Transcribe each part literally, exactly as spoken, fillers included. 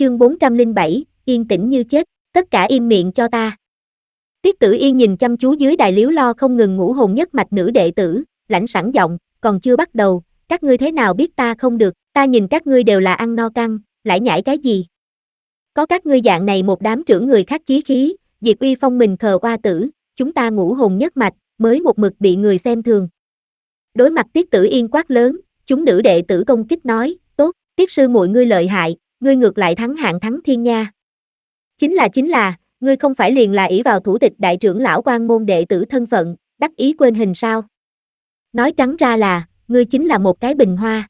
chương bốn trăm lẻ bảy, yên tĩnh như chết, tất cả im miệng cho ta. Tiết Tử Yên nhìn chăm chú dưới đài liếu lo không ngừng ngũ hồn nhất mạch nữ đệ tử, lãnh sẵn giọng, còn chưa bắt đầu, các ngươi thế nào biết ta không được, ta nhìn các ngươi đều là ăn no căng, lải nhải cái gì. Có các ngươi dạng này một đám trưởng người khác chí khí, diệt uy phong mình khờ oa tử, chúng ta ngũ hồn nhất mạch, mới một mực bị người xem thường. Đối mặt Tiết Tử Yên quát lớn, chúng nữ đệ tử công kích nói, tốt, Tiết sư muội ngươi lợi hại, ngươi ngược lại thắng hạng thắng thiên nha. Chính là chính là, ngươi không phải liền là ỷ vào thủ tịch đại trưởng lão quan môn đệ tử thân phận, đắc ý quên hình sao. Nói trắng ra là, ngươi chính là một cái bình hoa.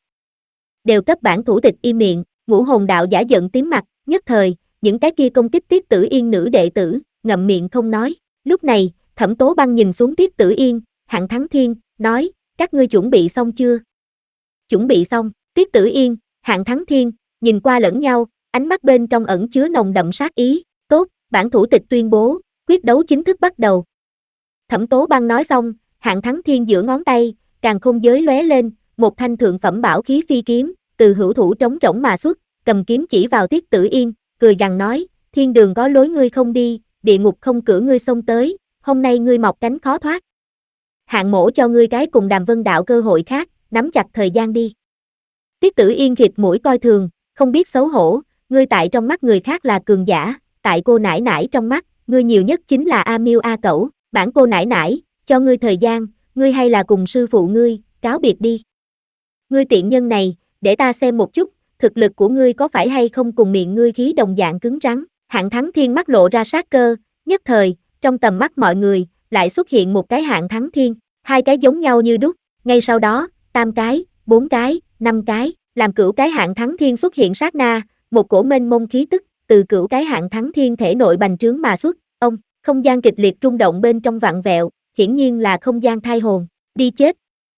Đều cấp bản thủ tịch im miệng, ngũ hồn đạo giả giận tím mặt, nhất thời, những cái kia công kích Tiết Tử Yên nữ đệ tử, ngậm miệng không nói. Lúc này, Thẩm Tố Băng nhìn xuống Tiết Tử Yên, hạng thắng thiên, nói, các ngươi chuẩn bị xong chưa? Chuẩn bị xong, Tiết Tử Yên, hạng thắng thiên, nhìn qua lẫn nhau, ánh mắt bên trong ẩn chứa nồng đậm sát ý, tốt, bản thủ tịch tuyên bố, quyết đấu chính thức bắt đầu. Thẩm Tố Băng nói xong, hạng thắng thiên giữa ngón tay, càn khôn giới lóe lên, một thanh thượng phẩm bảo khí phi kiếm, từ hữu thủ trống rỗng mà xuất, cầm kiếm chỉ vào Tiết Tử Yên, cười gằn nói, thiên đường có lối ngươi không đi, địa ngục không cửa ngươi xông tới, hôm nay ngươi mọc cánh khó thoát. Hạng mổ cho ngươi cái cùng Đàm Vân đạo cơ hội khác, nắm chặt thời gian đi. Tiết Tử Yên khịt mũi coi thường, không biết xấu hổ, ngươi tại trong mắt người khác là cường giả, tại cô nải nải trong mắt, ngươi nhiều nhất chính là A Miêu A Cẩu, bản cô nải nải, cho ngươi thời gian, ngươi hay là cùng sư phụ ngươi, cáo biệt đi. Ngươi tiện nhân này, để ta xem một chút, thực lực của ngươi có phải hay không cùng miệng ngươi khí đồng dạng cứng rắn. Hạng thắng thiên mắt lộ ra sát cơ, nhất thời, trong tầm mắt mọi người, lại xuất hiện một cái hạng thắng thiên, hai cái giống nhau như đúc, ngay sau đó, tam cái, bốn cái, năm cái, làm cửu cái hạng thắng thiên xuất hiện sát na, một cổ mênh mông khí tức, từ cửu cái hạng thắng thiên thể nội bành trướng mà xuất, ông, không gian kịch liệt rung động bên trong vặn vẹo, hiển nhiên là không gian thai hồn, đi chết.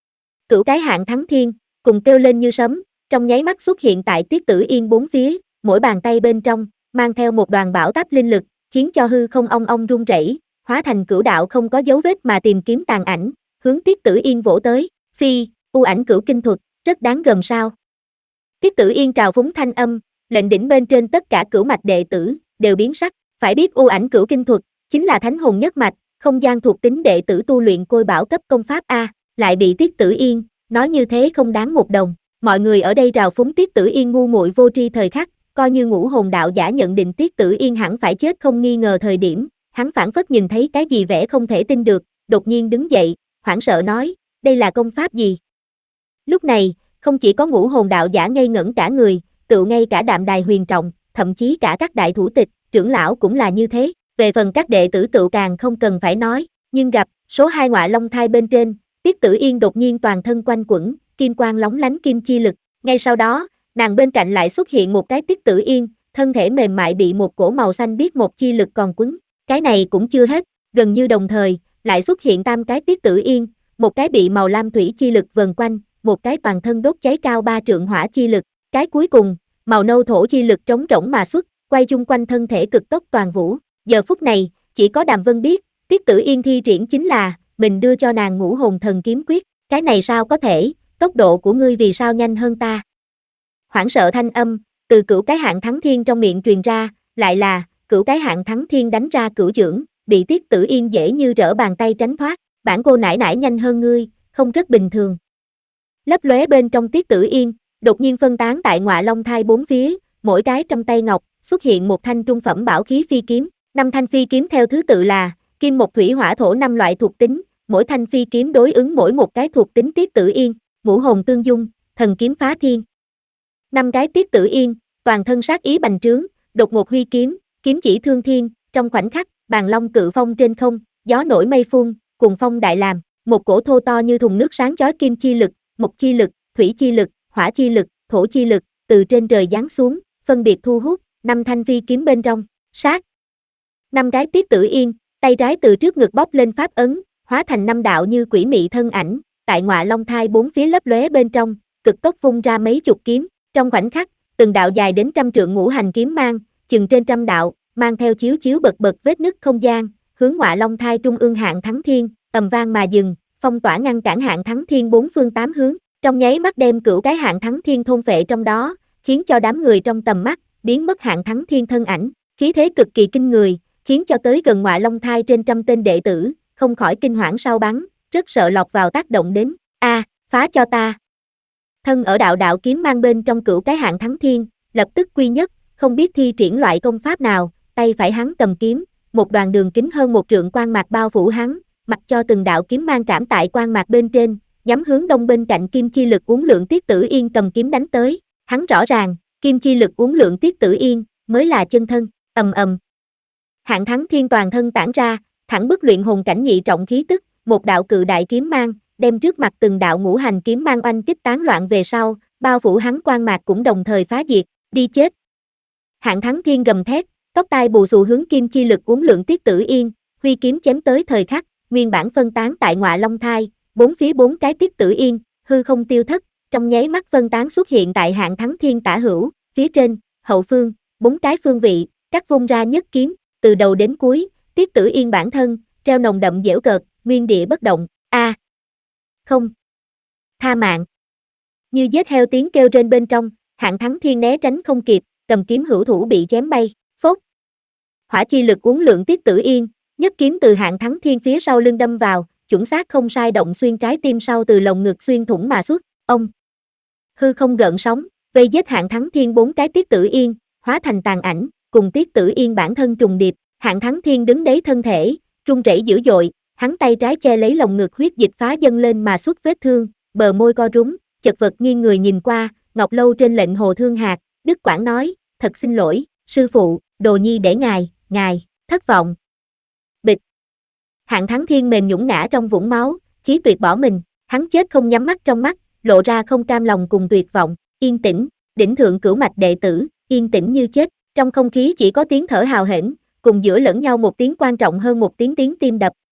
Cửu cái hạng thắng thiên, cùng kêu lên như sấm, trong nháy mắt xuất hiện tại Tiết Tử Yên bốn phía, mỗi bàn tay bên trong, mang theo một đoàn bão táp linh lực, khiến cho hư không ong ong rung rẩy, hóa thành cửu đạo không có dấu vết mà tìm kiếm tàn ảnh, hướng Tiết Tử Yên vỗ tới, phi, u ảnh cửu kinh thuật, rất đáng gờm sao. Tiết Tử Yên trào phúng thanh âm, lệnh đỉnh bên trên tất cả cửu mạch đệ tử, đều biến sắc, phải biết u ảnh cửu kinh thuật, chính là thánh hồn nhất mạch, không gian thuộc tính đệ tử tu luyện côi bảo cấp công pháp A, lại bị Tiết Tử Yên, nói như thế không đáng một đồng, mọi người ở đây trào phúng Tiết Tử Yên ngu muội vô tri thời khắc, coi như ngũ hồn đạo giả nhận định Tiết Tử Yên hẳn phải chết không nghi ngờ thời điểm, hắn phảng phất nhìn thấy cái gì vẻ không thể tin được, đột nhiên đứng dậy, hoảng sợ nói, đây là công pháp gì? Lúc này, không chỉ có ngũ hồn đạo giả ngây ngẩn cả người, tự ngay cả Đạm Đài Huyền Trọng, thậm chí cả các đại thủ tịch, trưởng lão cũng là như thế, về phần các đệ tử tự càng không cần phải nói, nhưng gặp, số hai ngọa long thai bên trên, Tiết Tử Yên đột nhiên toàn thân quanh quẩn, kim quang lóng lánh kim chi lực, ngay sau đó, nàng bên cạnh lại xuất hiện một cái Tiết Tử Yên, thân thể mềm mại bị một cổ màu xanh biếc một chi lực còn quấn, cái này cũng chưa hết, gần như đồng thời, lại xuất hiện tam cái Tiết Tử Yên, một cái bị màu lam thủy chi lực vần quanh, một cái toàn thân đốt cháy cao ba trượng hỏa chi lực, cái cuối cùng, màu nâu thổ chi lực trống rỗng mà xuất, quay chung quanh thân thể cực tốc toàn vũ. Giờ phút này, chỉ có Đàm Vân biết, Tiết Tử Yên thi triển chính là, mình đưa cho nàng ngũ hồn thần kiếm quyết, cái này sao có thể, tốc độ của ngươi vì sao nhanh hơn ta. Hoảng sợ thanh âm, từ cửu cái hạng thắng thiên trong miệng truyền ra, lại là, cửu cái hạng thắng thiên đánh ra cửu chưởng, bị Tiết Tử Yên dễ như trở bàn tay tránh thoát, bản cô nải nải nhanh hơn ngươi, không rất bình thường. Lấp lóe bên trong Tiết Tử Yên, đột nhiên phân tán tại ngọa long thai bốn phía, mỗi cái trong tay ngọc, xuất hiện một thanh trung phẩm bảo khí phi kiếm, năm thanh phi kiếm theo thứ tự là, kim mộc thủy hỏa thổ năm loại thuộc tính, mỗi thanh phi kiếm đối ứng mỗi một cái thuộc tính Tiết Tử Yên, ngũ hồn tương dung, thần kiếm phá thiên. Năm cái Tiết Tử Yên, toàn thân sát ý bành trướng, đột ngột huy kiếm, kiếm chỉ thương thiên, trong khoảnh khắc, bàn long cự phong trên không, gió nổi mây phun, cùng phong đại làm, một cổ thô to như thùng nước sáng chói kim chi lực, mộc chi lực, thủy chi lực, hỏa chi lực, thổ chi lực, từ trên trời giáng xuống, phân biệt thu hút, năm thanh phi kiếm bên trong, sát. Năm cái Tiết Tử Yên, tay trái từ trước ngực bóc lên pháp ấn, hóa thành năm đạo như quỷ mị thân ảnh, tại ngọa long thai bốn phía lấp lóe bên trong, cực tốc vung ra mấy chục kiếm, trong khoảnh khắc, từng đạo dài đến trăm trượng ngũ hành kiếm mang, chừng trên trăm đạo, mang theo chiếu chiếu bật bật vết nứt không gian, hướng ngọa long thai trung ương hạng thắng thiên, ầm vang mà dừng, phong tỏa ngăn cản hạng thắng thiên bốn phương tám hướng, trong nháy mắt đem cửu cái hạng thắng thiên thôn phệ trong đó, khiến cho đám người trong tầm mắt, biến mất Hạng Thắng Thiên thân ảnh, khí thế cực kỳ kinh người, khiến cho tới gần Ngọa Long Thai trên trăm tên đệ tử, không khỏi kinh hoảng sau bắn, rất sợ lọt vào tác động đến. A, phá cho ta. Thân ở đạo đạo kiếm mang bên trong cửu cái Hạng Thắng Thiên, lập tức quy nhất, không biết thi triển loại công pháp nào, tay phải hắn cầm kiếm, một đoàn đường kính hơn một trượng quang mạc bao phủ hắn, mặc cho từng đạo kiếm mang trảm tại quang mạc bên trên, nhắm hướng đông bên cạnh kim chi lực uốn lượn Tiết Tử Yên cầm kiếm đánh tới, hắn rõ ràng, kim chi lực uốn lượn Tiết Tử Yên, mới là chân thân, ầm ầm. Hạng Thắng Thiên toàn thân tản ra, thẳng bức luyện hồn cảnh nhị trọng khí tức, một đạo cự đại kiếm mang, đem trước mặt từng đạo ngũ hành kiếm mang oanh kích tán loạn về sau, bao phủ hắn quang mạc cũng đồng thời phá diệt, đi chết. Hạng Thắng Thiên gầm thét, tóc tai bù xù hướng kim chi lực uốn lượn Tiết Tử Yên, huy kiếm chém tới thời khắc, nguyên bản phân tán tại Ngọa Long Thai, bốn phía bốn cái Tiết Tử Yên, hư không tiêu thất, trong nháy mắt phân tán xuất hiện tại Hạng Thắng Thiên tả hữu, phía trên, hậu phương, bốn cái phương vị, cắt vung ra nhất kiếm, từ đầu đến cuối, Tiết Tử Yên bản thân, treo nồng đậm dễu cợt, nguyên địa bất động, a, à, không, tha mạng. Như giết heo tiếng kêu trên bên trong, Hạng Thắng Thiên né tránh không kịp, cầm kiếm hữu thủ bị chém bay, phốt. Hỏa chi lực uốn lượn Tiết Tử Yên, nhất kiếm từ Hạng Thắng Thiên phía sau lưng đâm vào, chuẩn xác không sai động xuyên trái tim sau từ lồng ngực xuyên thủng mà xuất, ông. Hư không gợn sóng, vây giết Hạng Thắng Thiên bốn cái Tiết Tử Yên, hóa thành tàn ảnh, cùng Tiết Tử Yên bản thân trùng điệp, Hạng Thắng Thiên đứng đấy thân thể, run rẩy dữ dội, hắn tay trái che lấy lồng ngực huyết dịch phá dâng lên mà xuất vết thương, bờ môi co rúm, chật vật nghiêng người nhìn qua, Ngọc Lâu trên lệnh Hồ Thương Hạc, Đức Quảng nói, thật xin lỗi, sư phụ, đồ nhi để ngài, ngài, thất vọng. Bịch. Hạng Thắng Thiên mềm nhũn ngã trong vũng máu, khí tuyệt bỏ mình, hắn chết không nhắm mắt trong mắt, lộ ra không cam lòng cùng tuyệt vọng, yên tĩnh, đỉnh thượng cửu mạch đệ tử, yên tĩnh như chết, trong không khí chỉ có tiếng thở hào hển, cùng giữa lẫn nhau một tiếng quan trọng hơn một tiếng tiếng tim đập,